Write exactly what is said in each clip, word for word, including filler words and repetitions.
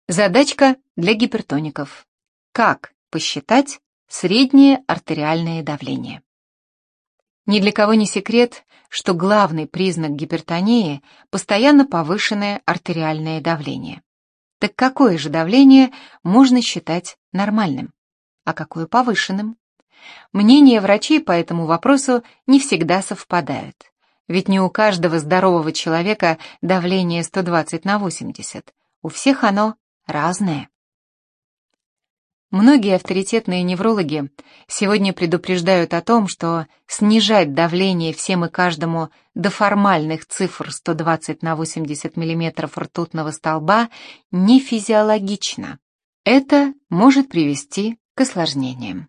Задачка для гипертоников. Как посчитать среднее артериальное давление? Ни для кого не секрет, что главный признак гипертонии – постоянно повышенное артериальное давление. Так какое же давление можно считать нормальным, а какое повышенным? Мнения врачей по этому вопросу не всегда совпадают. Ведь не у каждого здорового человека давление сто двадцать на восемьдесят. У всех оно разное. Многие авторитетные неврологи сегодня предупреждают о том, что снижать давление всем и каждому до формальных цифр сто двадцать на восемьдесят миллиметров ртутного столба не физиологично. Это может привести к осложнениям.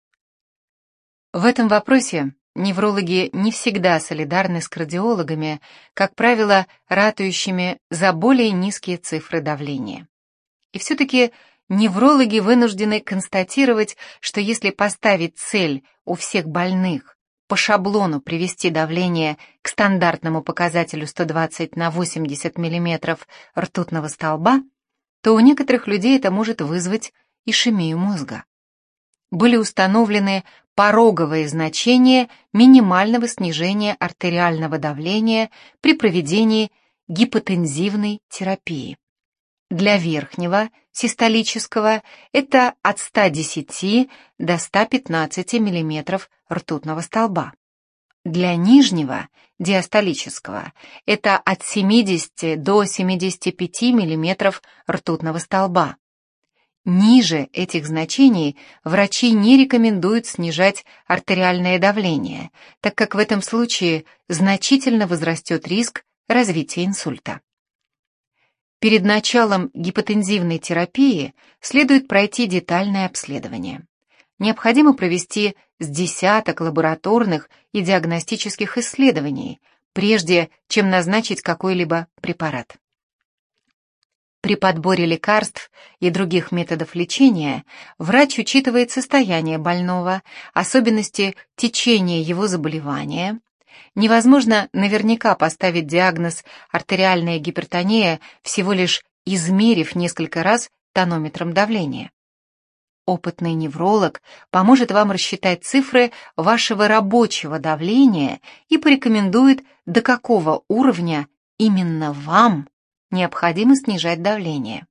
В этом вопросе неврологи не всегда солидарны с кардиологами, как правило, ратующими за более низкие цифры давления. И все-таки неврологи вынуждены констатировать, что если поставить цель у всех больных по шаблону привести давление к стандартному показателю сто двадцать на восемьдесят миллиметров ртутного столба, то у некоторых людей это может вызвать ишемию мозга. Были установлены пороговые значения минимального снижения артериального давления при проведении гипотензивной терапии. Для верхнего, систолического, это от ста десяти до ста пятнадцати миллиметров ртутного столба. Для нижнего, диастолического, это от семидесяти до семидесяти пяти миллиметров ртутного столба. Ниже этих значений врачи не рекомендуют снижать артериальное давление, так как в этом случае значительно возрастет риск развития инсульта. Перед началом гипотензивной терапии следует пройти детальное обследование. Необходимо провести с десяток лабораторных и диагностических исследований, прежде чем назначить какой-либо препарат. При подборе лекарств и других методов лечения врач учитывает состояние больного, особенности течения его заболевания. Невозможно наверняка поставить диагноз артериальная гипертония, всего лишь измерив несколько раз тонометром давления. Опытный невролог поможет вам рассчитать цифры вашего рабочего давления и порекомендует, до какого уровня именно вам необходимо снижать давление.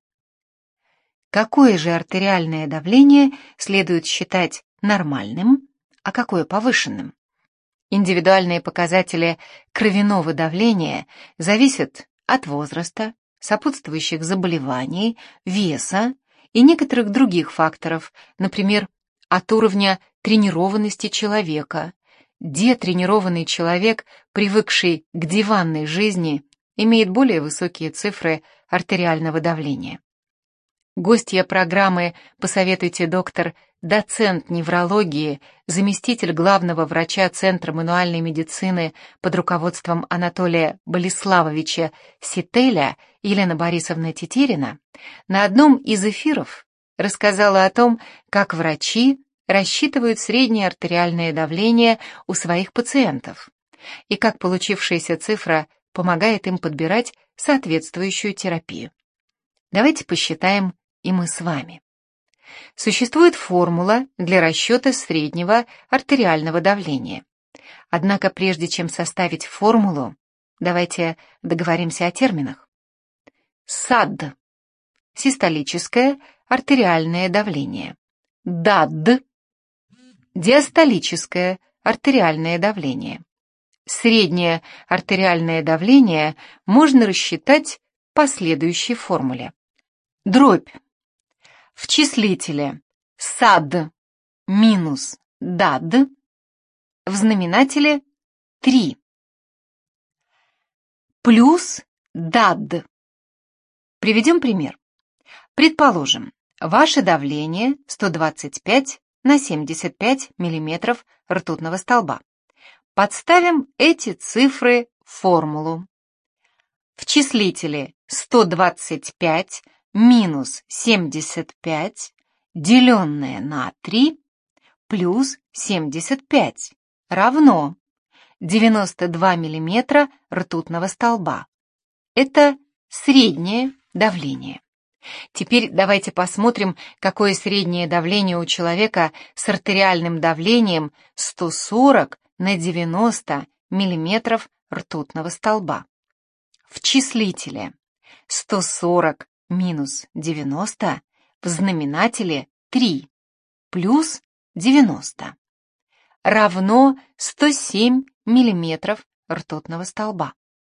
Какое же артериальное давление следует считать нормальным, а какое повышенным? Индивидуальные показатели кровяного давления зависят от возраста, сопутствующих заболеваний, веса и некоторых других факторов, например, от уровня тренированности человека. Детренированный человек, привыкший к диванной жизни, имеет более высокие цифры артериального давления. Гостья программы «Посоветуйте, доктор», доцент неврологии, заместитель главного врача Центра мануальной медицины под руководством Анатолия Болеславовича Сителя Елена Борисовна Тетерина, на одном из эфиров рассказала о том, как врачи рассчитывают среднее артериальное давление у своих пациентов и как получившаяся цифра помогает им подбирать соответствующую терапию. Давайте посчитаем и мы с вами. Существует формула для расчета среднего артериального давления. Однако прежде чем составить формулу, давайте договоримся о терминах. САД – систолическое артериальное давление. ДАД – диастолическое артериальное давление. Среднее артериальное давление можно рассчитать по следующей формуле. Дробь. В числителе САД минус ДАД, в знаменателе три, плюс ДАД. Приведем пример. Предположим, ваше давление сто двадцать пять на семьдесят пять миллиметров ртутного столба. Подставим эти цифры в формулу. В числителе сто двадцать пять минус семьдесят пять, деленное на три, плюс семьдесят пять, равно девяносто два миллиметра ртутного столба. Это среднее давление. Теперь давайте посмотрим, какое среднее давление у человека с артериальным давлением сто сорок на девяносто миллиметров ртутного столба. В числителе сто сорок минус девяносто, в знаменателе три плюс девяносто равно сто семь миллиметров ртутного столба.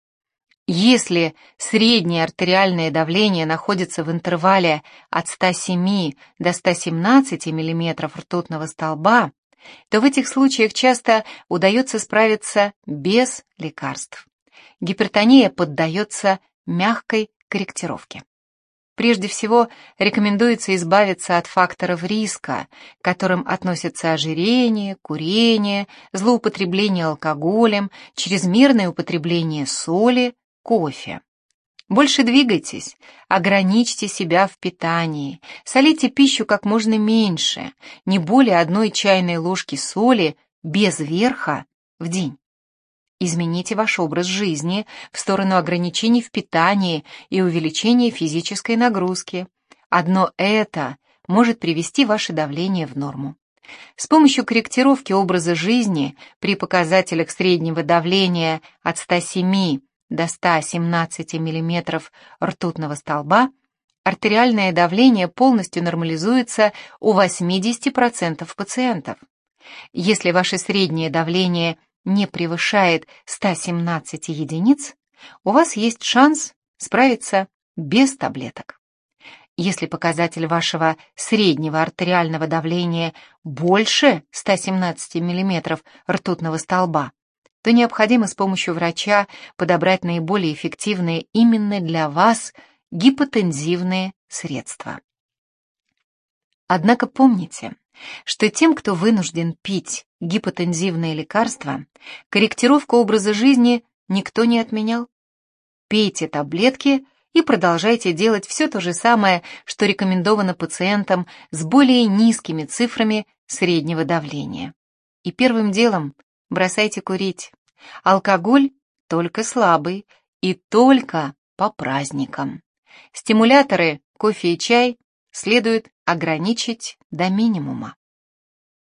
Если среднее артериальное давление находится в интервале от ста семи до ста семнадцати миллиметров ртутного столба, то в этих случаях часто удается справиться без лекарств. Гипертония поддается мягкой корректировке. Прежде всего, рекомендуется избавиться от факторов риска, к которым относятся ожирение, курение, злоупотребление алкоголем, чрезмерное употребление соли, кофе. Больше двигайтесь, ограничьте себя в питании, солите пищу как можно меньше, не более одной чайной ложки соли без верха в день. Измените ваш образ жизни в сторону ограничений в питании и увеличения физической нагрузки. Одно это может привести ваше давление в норму. С помощью корректировки образа жизни при показателях среднего давления от ста семи до ста семнадцати миллиметров ртутного столба артериальное давление полностью нормализуется у восьмидесяти процентов пациентов. Если ваше среднее давление не превышает ста семнадцати единиц, у вас есть шанс справиться без таблеток. Если показатель вашего среднего артериального давления больше ста семнадцати миллиметров ртутного столба, то необходимо с помощью врача подобрать наиболее эффективные именно для вас гипотензивные средства. Однако помните, что тем, кто вынужден пить гипотензивные лекарства, корректировку образа жизни никто не отменял. Пейте таблетки и продолжайте делать все то же самое, что рекомендовано пациентам с более низкими цифрами среднего давления. И первым делом бросайте курить. Алкоголь только слабый и только по праздникам. Стимуляторы, кофе и чай следует ограничить до минимума.